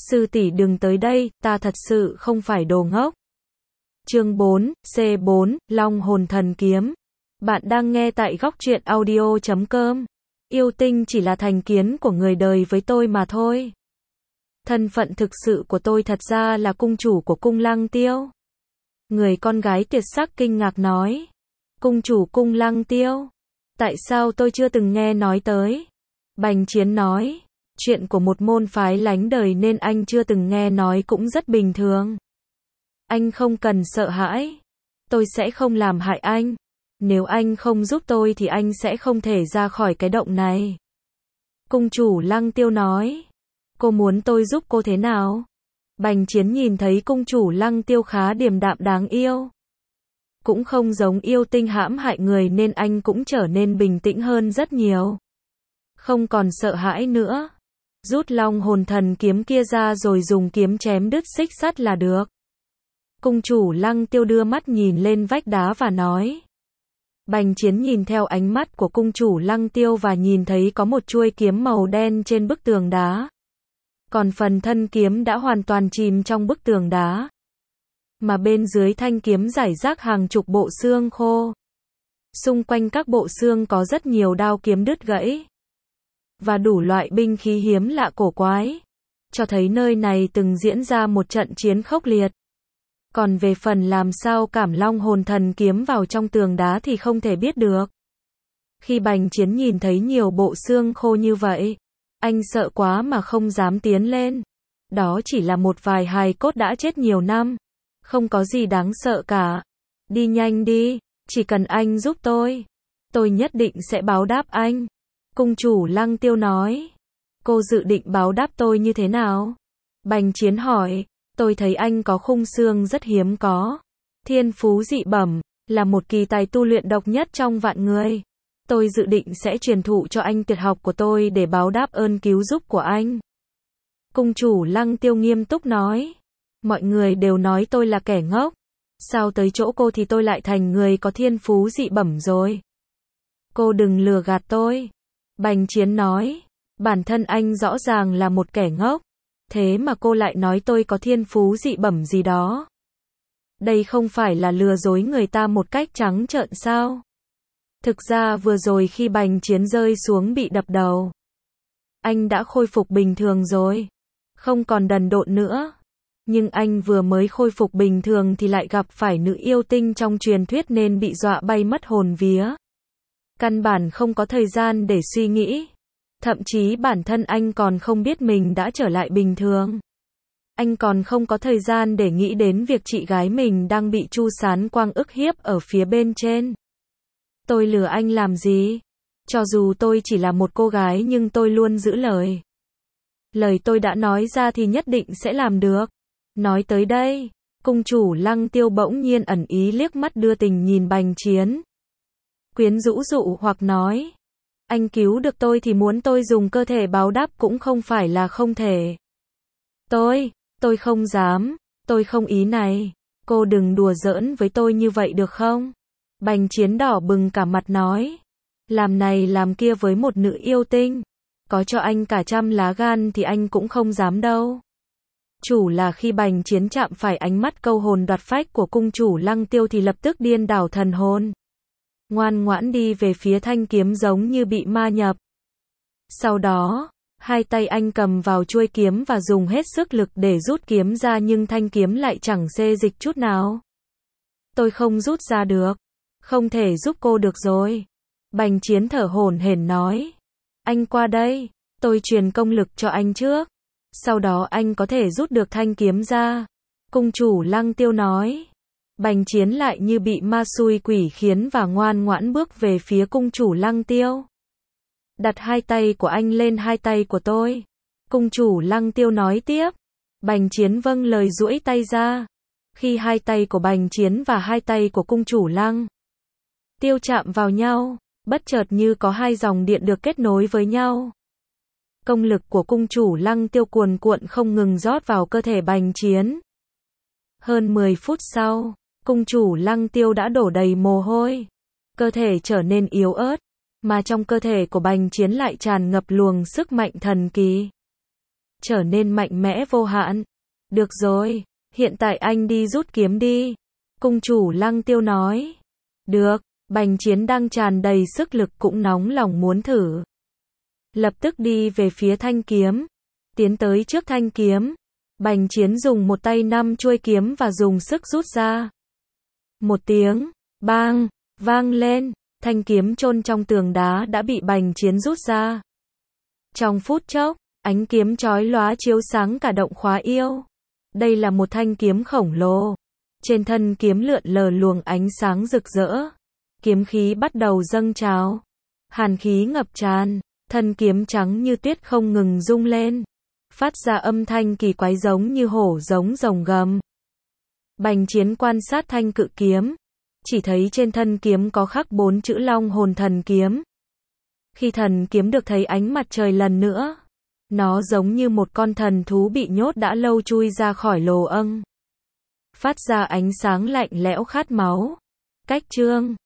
Sư tỷ đừng tới đây, ta thật sự không phải đồ ngốc. Chương 4, C4, Long hồn thần kiếm. Bạn đang nghe tại góc truyện audio.com. Yêu tinh chỉ là thành kiến của người đời với tôi mà thôi. Thân phận thực sự của tôi thật ra là cung chủ của cung Lăng Tiêu. Người con gái tuyệt sắc kinh ngạc nói. Cung chủ cung Lăng Tiêu? Tại sao tôi chưa từng nghe nói tới? Bành Chiến nói. Chuyện của một môn phái lánh đời nên anh chưa từng nghe nói cũng rất bình thường. Anh không cần sợ hãi. Tôi sẽ không làm hại anh. Nếu anh không giúp tôi thì anh sẽ không thể ra khỏi cái động này. Cung chủ Lăng Tiêu nói. Cô muốn tôi giúp cô thế nào? Bành Chiến nhìn thấy cung chủ Lăng Tiêu khá điềm đạm đáng yêu. Cũng không giống yêu tinh hãm hại người nên anh cũng trở nên bình tĩnh hơn rất nhiều. Không còn sợ hãi nữa. Rút long hồn thần kiếm kia ra rồi dùng kiếm chém đứt xích sắt là được. Cung chủ Lăng Tiêu đưa mắt nhìn lên vách đá và nói. Bành Chiến nhìn theo ánh mắt của cung chủ Lăng Tiêu và nhìn thấy có một chuôi kiếm màu đen trên bức tường đá. Còn phần thân kiếm đã hoàn toàn chìm trong bức tường đá. Mà bên dưới thanh kiếm rải rác hàng chục bộ xương khô. Xung quanh các bộ xương có rất nhiều đao kiếm đứt gãy. Và đủ loại binh khí hiếm lạ cổ quái. Cho thấy nơi này từng diễn ra một trận chiến khốc liệt. Còn về phần làm sao cảm long hồn thần kiếm vào trong tường đá thì không thể biết được. Khi Bành Chiến nhìn thấy nhiều bộ xương khô như vậy, anh sợ quá mà không dám tiến lên. Đó chỉ là một vài hài cốt đã chết nhiều năm. Không có gì đáng sợ cả. Đi nhanh đi, chỉ cần anh giúp tôi nhất định sẽ báo đáp anh. Cung chủ Lăng Tiêu nói. Cô dự định báo đáp tôi như thế nào? Bành Chiến hỏi. Tôi thấy anh có khung xương rất hiếm có. Thiên phú dị bẩm, là một kỳ tài tu luyện độc nhất trong vạn người. Tôi dự định sẽ truyền thụ cho anh tuyệt học của tôi để báo đáp ơn cứu giúp của anh. Cung chủ Lăng Tiêu nghiêm túc nói. Mọi người đều nói tôi là kẻ ngốc. Sao tới chỗ cô thì tôi lại thành người có thiên phú dị bẩm rồi? Cô đừng lừa gạt tôi. Bành Chiến nói. Bản thân anh rõ ràng là một kẻ ngốc. Thế mà cô lại nói tôi có thiên phú dị bẩm gì đó. Đây không phải là lừa dối người ta một cách trắng trợn sao? Thực ra vừa rồi khi Bành Chiến rơi xuống bị đập đầu, anh đã khôi phục bình thường rồi. Không còn đần độn nữa. Nhưng anh vừa mới khôi phục bình thường thì lại gặp phải nữ yêu tinh trong truyền thuyết nên bị dọa bay mất hồn vía. Căn bản không có thời gian để suy nghĩ. Thậm chí bản thân anh còn không biết mình đã trở lại bình thường. Anh còn không có thời gian để nghĩ đến việc chị gái mình đang bị Chu Sán Quang ức hiếp ở phía bên trên. Tôi lừa anh làm gì? Cho dù tôi chỉ là một cô gái nhưng tôi luôn giữ lời. Lời tôi đã nói ra thì nhất định sẽ làm được. Nói tới đây, cung chủ Lăng Tiêu bỗng nhiên ẩn ý liếc mắt đưa tình nhìn Bành Chiến. Quyến rũ dụ hoặc nói. Anh cứu được tôi thì muốn tôi dùng cơ thể báo đáp cũng không phải là không thể. Tôi không dám, tôi không ý này. Cô đừng đùa giỡn với tôi như vậy được không? Bành Chiến đỏ bừng cả mặt nói. Làm này làm kia với một nữ yêu tinh. Có cho anh cả trăm lá gan thì anh cũng không dám đâu. Chủ là khi Bành Chiến chạm phải ánh mắt câu hồn đoạt phách của cung chủ Lăng Tiêu thì lập tức điên đảo thần hồn. Ngoan ngoãn đi về phía thanh kiếm giống như bị ma nhập. Sau đó, hai tay anh cầm vào chuôi kiếm và dùng hết sức lực để rút kiếm ra nhưng thanh kiếm lại chẳng xê dịch chút nào. Tôi không rút ra được. Không thể giúp cô được rồi. Bành Chiến thở hổn hển nói. Anh qua đây, tôi truyền công lực cho anh trước. Sau đó anh có thể rút được thanh kiếm ra. Cung chủ Lăng Tiêu nói. Bành Chiến lại như bị ma xui quỷ khiến và ngoan ngoãn bước về phía cung chủ Lăng Tiêu. Đặt hai tay của anh lên hai tay của tôi. Cung chủ Lăng Tiêu nói tiếp. Bành Chiến vâng lời duỗi tay ra. Khi hai tay của Bành Chiến và hai tay của cung chủ Lăng Tiêu chạm vào nhau, bất chợt như có hai dòng điện được kết nối với nhau. Công lực của cung chủ Lăng Tiêu cuồn cuộn không ngừng rót vào cơ thể Bành Chiến. Hơn 10 phút sau, cung chủ Lăng Tiêu đã đổ đầy mồ hôi. Cơ thể trở nên yếu ớt, mà trong cơ thể của Bành Chiến lại tràn ngập luồng sức mạnh thần kỳ. trở nên mạnh mẽ vô hạn. Được rồi, hiện tại anh đi rút kiếm đi. Cung chủ Lăng Tiêu nói. Được, Bành Chiến đang tràn đầy sức lực cũng nóng lòng muốn thử. Lập tức đi về phía thanh kiếm. Tiến tới trước thanh kiếm. Bành Chiến dùng một tay nắm chuôi kiếm và dùng sức rút ra. Một tiếng, bang, vang lên, thanh kiếm chôn trong tường đá đã bị Bành Chiến rút ra. Trong phút chốc, ánh kiếm chói lóa chiếu sáng cả động Khóa Yêu. Đây là một thanh kiếm khổng lồ. Trên thân kiếm lượn lờ luồng ánh sáng rực rỡ. Kiếm khí bắt đầu dâng trào. Hàn khí ngập tràn, thân kiếm trắng như tuyết không ngừng rung lên. Phát ra âm thanh kỳ quái giống như hổ giống rồng gầm. Bành Chiến quan sát thanh cự kiếm. Chỉ thấy trên thân kiếm có khắc 4 chữ Long Hồn Thần Kiếm. Khi thần kiếm được thấy ánh mặt trời lần nữa, nó giống như một con thần thú bị nhốt đã lâu chui ra khỏi lồ âng. Phát ra ánh sáng lạnh lẽo khát máu. Cách chương